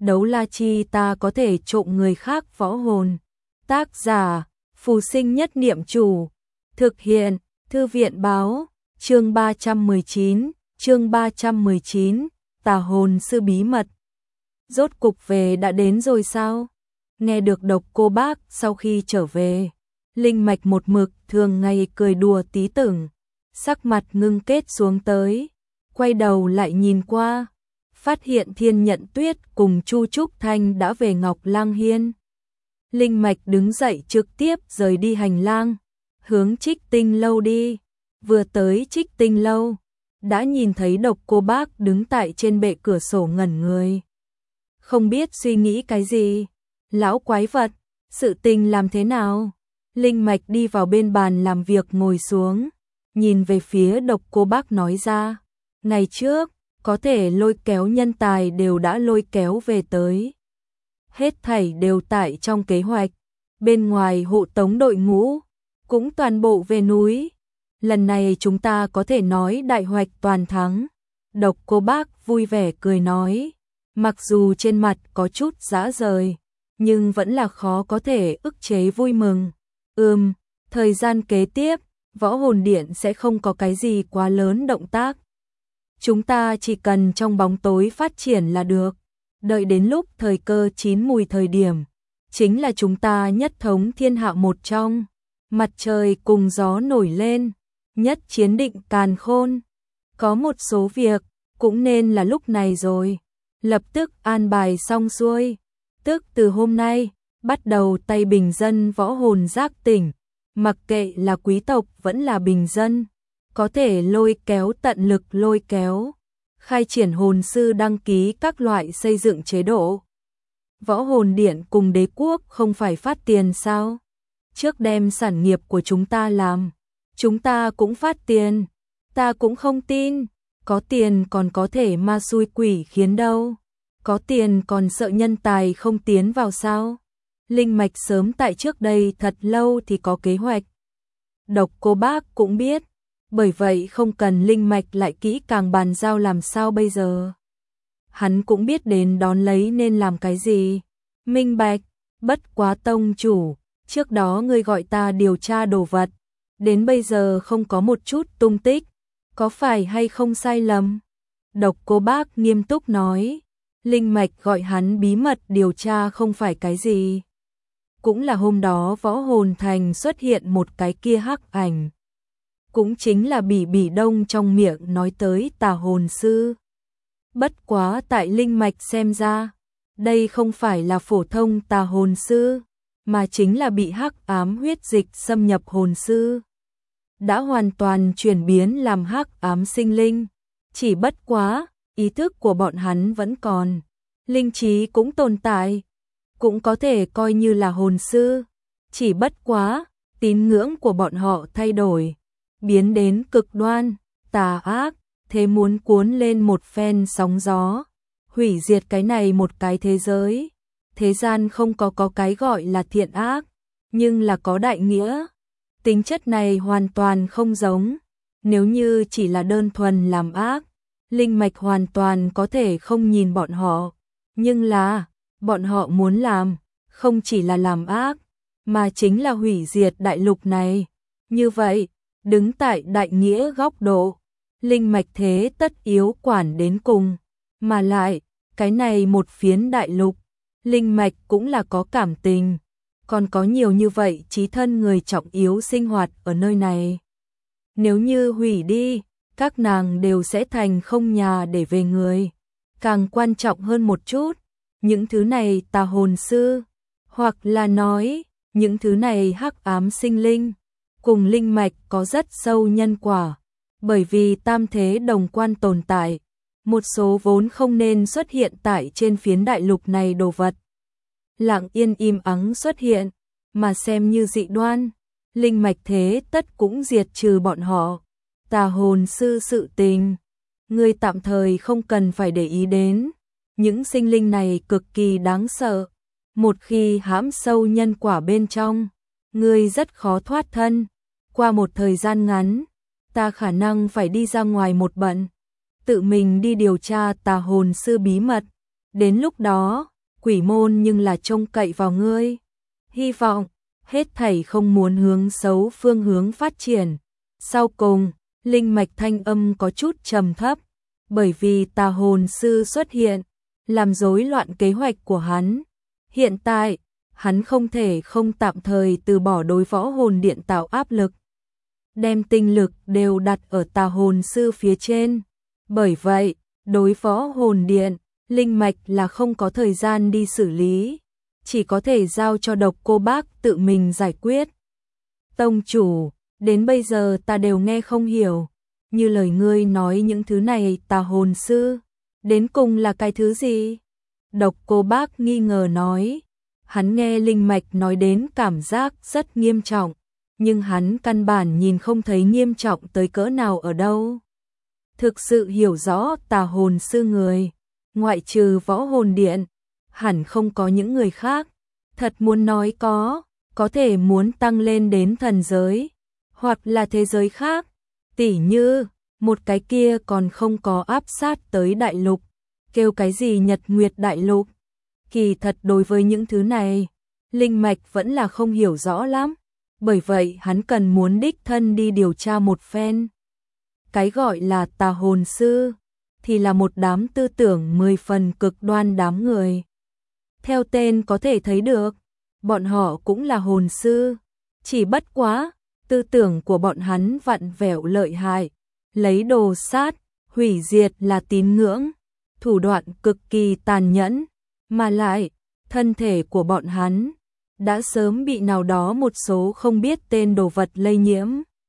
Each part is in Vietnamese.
đấu la chi ta có thể trộm người khác võ hồn. Tác giả, Phù Sinh Nhất Niệm Chủ. Thực hiện, Thư viện báo, chương 319, tà hồn sư bí mật. Rốt cục về đã đến rồi sao? Nghe được Độc Cô Bác sau khi trở về, Linh Mạch một mực thường ngày cười đùa tí tưởng, sắc mặt ngưng kết xuống tới, quay đầu lại nhìn qua, phát hiện Thiên Nhận Tuyết cùng Chu Trúc Thanh đã về Ngọc Lang Hiên. Linh Mạch đứng dậy trực tiếp rời đi hành lang, hướng Trích Tinh Lâu đi. Vừa tới Trích Tinh Lâu, đã nhìn thấy Độc Cô Bác đứng tại trên bệ cửa sổ ngẩn người. Không biết suy nghĩ cái gì. Lão quái vật, sự tình làm thế nào? Linh Mạch đi vào bên bàn làm việc ngồi xuống, nhìn về phía Độc Cô Bác nói ra. Ngày trước, có thể lôi kéo nhân tài đều đã lôi kéo về tới. Hết thảy đều tại trong kế hoạch. Bên ngoài hộ tống đội ngũ, cũng toàn bộ về núi. Lần này chúng ta có thể nói đại hoạch toàn thắng. Độc Cô Bác vui vẻ cười nói. Mặc dù trên mặt có chút rã rời, nhưng vẫn là khó có thể ức chế vui mừng. Thời gian kế tiếp, Võ Hồn Điện sẽ không có cái gì quá lớn động tác. Chúng ta chỉ cần trong bóng tối phát triển là được. Đợi đến lúc thời cơ chín mùi thời điểm, chính là chúng ta nhất thống thiên hạ một trong. Mặt trời cùng gió nổi lên, nhất chiến định càn khôn. Có một số việc, cũng nên là lúc này rồi. Lập tức an bài xong xuôi. Tức từ hôm nay, bắt đầu tay bình dân võ hồn giác tỉnh. Mặc kệ là quý tộc vẫn là bình dân, có thể lôi kéo tận lực lôi kéo. Khai triển hồn sư đăng ký các loại xây dựng chế độ. Võ Hồn Điện cùng đế quốc không phải phát tiền sao? Trước đem sản nghiệp của chúng ta làm, chúng ta cũng phát tiền. Ta cũng không tin, có tiền còn có thể ma xui quỷ khiến đâu. Có tiền còn sợ nhân tài không tiến vào sao? Linh Mạch sớm tại trước đây thật lâu thì có kế hoạch. Độc Cô Bác cũng biết, bởi vậy không cần Linh Mạch lại kỹ càng bàn giao làm sao bây giờ. Hắn cũng biết đến đón lấy nên làm cái gì. Minh bạch, bất quá tông chủ, trước đó ngươi gọi ta điều tra đồ vật, đến bây giờ không có một chút tung tích, có phải hay không sai lầm? Độc Cô Bác nghiêm túc nói. Linh Mạch gọi hắn bí mật điều tra không phải cái gì. Cũng là hôm đó Võ Hồn Thành xuất hiện một cái kia hắc ảnh. Cũng chính là Bỉ Bỉ Đông trong miệng nói tới tà hồn sư. Bất quá tại Linh Mạch xem ra, đây không phải là phổ thông tà hồn sư, mà chính là bị hắc ám huyết dịch xâm nhập hồn sư. Đã hoàn toàn chuyển biến làm hắc ám sinh linh. Chỉ bất quá, ý thức của bọn hắn vẫn còn, linh trí cũng tồn tại, cũng có thể coi như là hồn sư. Chỉ bất quá, tín ngưỡng của bọn họ thay đổi, biến đến cực đoan, tà ác, thế muốn cuốn lên một phen sóng gió, hủy diệt cái này một cái thế giới. Thế gian không có cái gọi là thiện ác, nhưng là có đại nghĩa. Tính chất này hoàn toàn không giống. Nếu như chỉ là đơn thuần làm ác, Linh Mạch hoàn toàn có thể không nhìn bọn họ. Nhưng là, bọn họ muốn làm, không chỉ là làm ác, mà chính là hủy diệt đại lục này. Như vậy, đứng tại đại nghĩa góc độ, Linh Mạch thế tất yếu quản đến cùng. Mà lại, cái này một phiến đại lục, Linh Mạch cũng là có cảm tình. Còn có nhiều như vậy chí thân người trọng yếu sinh hoạt ở nơi này. Nếu như hủy đi, các nàng đều sẽ thành không nhà để về người. Càng quan trọng hơn một chút, những thứ này tà hồn sư, hoặc là nói, những thứ này hắc ám sinh linh, cùng Linh Mạch có rất sâu nhân quả. Bởi vì tam thế đồng quan tồn tại, một số vốn không nên xuất hiện tại trên phiến đại lục này đồ vật. Lặng yên im ắng xuất hiện, mà xem như dị đoan, Linh Mạch thế tất cũng diệt trừ bọn họ. Tà hồn sư sự tình, ngươi tạm thời không cần phải để ý đến. Những sinh linh này cực kỳ đáng sợ. Một khi hãm sâu nhân quả bên trong, ngươi rất khó thoát thân. Qua một thời gian ngắn, ta khả năng phải đi ra ngoài một bận, tự mình đi điều tra tà hồn sư bí mật. Đến lúc đó, quỷ môn nhưng là trông cậy vào ngươi. Hy vọng, hết thảy không muốn hướng xấu phương hướng phát triển. Sau cùng, linh mạch thanh âm có chút trầm thấp, bởi vì tà hồn sư xuất hiện, làm rối loạn kế hoạch của hắn. Hiện tại, hắn không thể không tạm thời từ bỏ đối võ hồn điện tạo áp lực, đem tinh lực đều đặt ở tà hồn sư phía trên. Bởi vậy, đối võ hồn điện, linh mạch là không có thời gian đi xử lý, chỉ có thể giao cho Độc Cô Bác tự mình giải quyết. Tông chủ, đến bây giờ ta đều nghe không hiểu, như lời ngươi nói những thứ này tà hồn sư, đến cùng là cái thứ gì? Độc Cô Bác nghi ngờ nói, hắn nghe linh mạch nói đến cảm giác rất nghiêm trọng, nhưng hắn căn bản nhìn không thấy nghiêm trọng tới cỡ nào ở đâu. Thực sự hiểu rõ tà hồn sư người, ngoại trừ võ hồn điện, hẳn không có những người khác. Thật muốn nói có thể muốn tăng lên đến thần giới, hoặc là thế giới khác, tỉ như, một cái kia còn không có áp sát tới đại lục, kêu cái gì Nhật Nguyệt đại lục. Kỳ thật đối với những thứ này, linh mạch vẫn là không hiểu rõ lắm, bởi vậy hắn cần muốn đích thân đi điều tra một phen. Cái gọi là tà hồn sư, thì là một đám tư tưởng 10 phần cực đoan đám người. Theo tên có thể thấy được, bọn họ cũng là hồn sư, chỉ bất quá, tư tưởng của bọn hắn vặn vẹo lợi hại, lấy đồ sát, hủy diệt là tín ngưỡng, thủ đoạn cực kỳ tàn nhẫn, mà lại, thân thể của bọn hắn đã sớm bị nào đó một số không biết tên đồ vật lây nhiễm.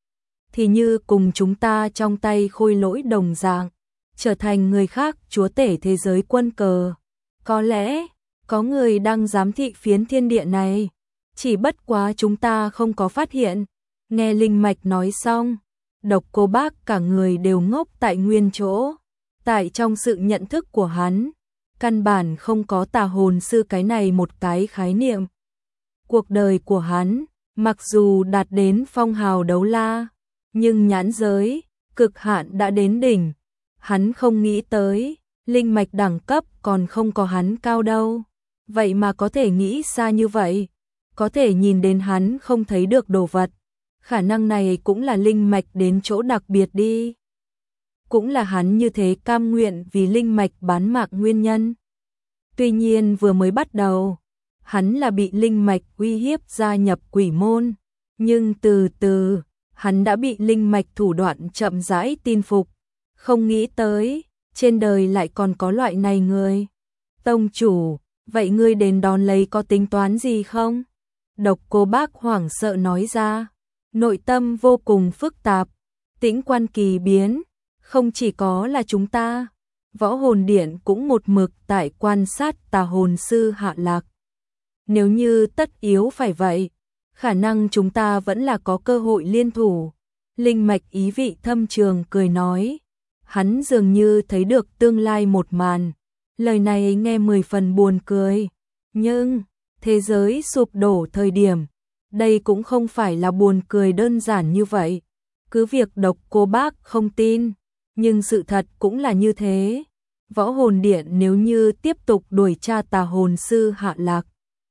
Thì như cùng chúng ta trong tay khôi lỗi đồng dạng, trở thành người khác chúa tể thế giới quân cờ. Có lẽ, có người đang giám thị phiến thiên địa này, chỉ bất quá chúng ta không có phát hiện. Nghe linh mạch nói xong, Độc Cô Bác cả người đều ngốc tại nguyên chỗ. Tại trong sự nhận thức của hắn, căn bản không có tà hồn sư cái này một cái khái niệm. Cuộc đời của hắn, mặc dù đạt đến phong hào đấu la, nhưng nhãn giới, cực hạn đã đến đỉnh. Hắn không nghĩ tới, linh mạch đẳng cấp còn không có hắn cao đâu. Vậy mà có thể nghĩ xa như vậy, có thể nhìn đến hắn không thấy được đồ vật. Khả năng này cũng là linh mạch đến chỗ đặc biệt đi. Cũng là hắn như thế cam nguyện vì linh mạch bán mạng nguyên nhân. Tuy nhiên vừa mới bắt đầu, hắn là bị linh mạch uy hiếp gia nhập quỷ môn, nhưng từ từ, hắn đã bị linh mạch thủ đoạn chậm rãi tin phục. Không nghĩ tới, trên đời lại còn có loại này người. Tông chủ, vậy ngươi đến đón lấy có tính toán gì không? Độc Cô Bác hoảng sợ nói ra, nội tâm vô cùng phức tạp, tĩnh quan kỳ biến, không chỉ có là chúng ta, võ hồn điện cũng một mực tại quan sát tà hồn sư hạ lạc. Nếu như tất yếu phải vậy, khả năng chúng ta vẫn là có cơ hội liên thủ. Linh mạch ý vị thâm trường cười nói, hắn dường như thấy được tương lai một màn. Lời này nghe 10 phần buồn cười, nhưng thế giới sụp đổ thời điểm, đây cũng không phải là buồn cười đơn giản như vậy. Cứ việc Độc Cô Bác không tin, nhưng sự thật cũng là như thế. Võ hồn điện nếu như tiếp tục đuổi tra tà hồn sư hạ lạc,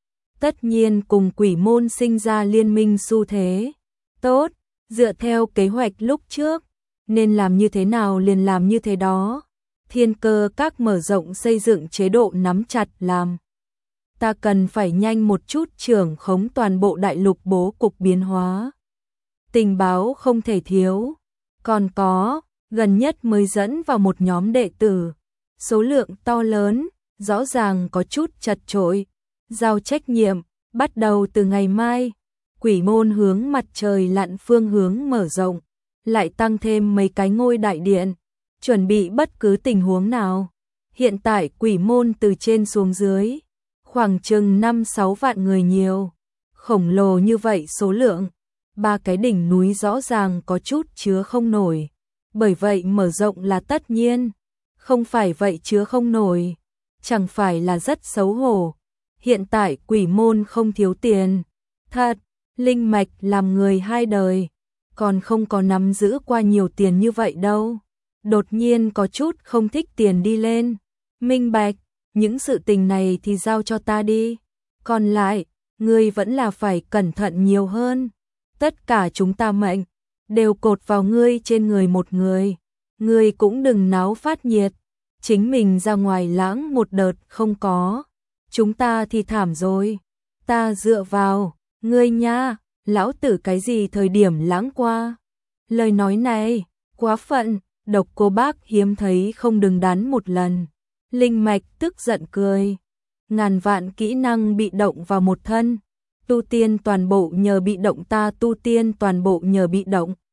tất nhiên cùng quỷ môn sinh ra liên minh xu thế. Tốt, dựa theo kế hoạch lúc trước, nên làm như thế nào liền làm như thế đó. Thiên Cơ Các mở rộng xây dựng chế độ nắm chặt làm. Ta cần phải nhanh một chút trưởng khống toàn bộ đại lục bố cục biến hóa. Tình báo không thể thiếu. Còn có, gần nhất mới dẫn vào một nhóm đệ tử. Số lượng to lớn, rõ ràng có chút chật chội. Giao trách nhiệm, bắt đầu từ ngày mai. Quỷ môn hướng mặt trời lặn phương hướng mở rộng. Lại tăng thêm mấy cái ngôi đại điện. Chuẩn bị bất cứ tình huống nào. Hiện tại quỷ môn từ trên xuống dưới, khoảng chừng 5-6 vạn người nhiều. Khổng lồ như vậy số lượng, 3 cái đỉnh núi rõ ràng có chút chứa không nổi. Bởi vậy mở rộng là tất nhiên. Không phải vậy chứa không nổi, chẳng phải là rất xấu hổ. Hiện tại quỷ môn không thiếu tiền. Thật, linh mạch làm người 2 đời, còn không có nắm giữ qua nhiều tiền như vậy đâu. Đột nhiên có chút không thích tiền đi lên. Minh bạch, những sự tình này thì giao cho ta đi. Còn lại, ngươi vẫn là phải cẩn thận nhiều hơn. Tất cả chúng ta mệnh đều cột vào ngươi trên người một người. Ngươi cũng đừng náo phát nhiệt, chính mình ra ngoài lãng một đợt không có. Chúng ta thì thảm rồi. Ta dựa vào, ngươi nha, lão tử cái gì thời điểm lãng qua. Lời nói này, quá phận, Độc Cô Bác hiếm thấy không đứng đắn một lần. Linh Mạch tức giận cười. Ngàn vạn kỹ năng bị động vào một thân. Tu tiên toàn bộ nhờ bị động, ta tu tiên toàn bộ nhờ bị động.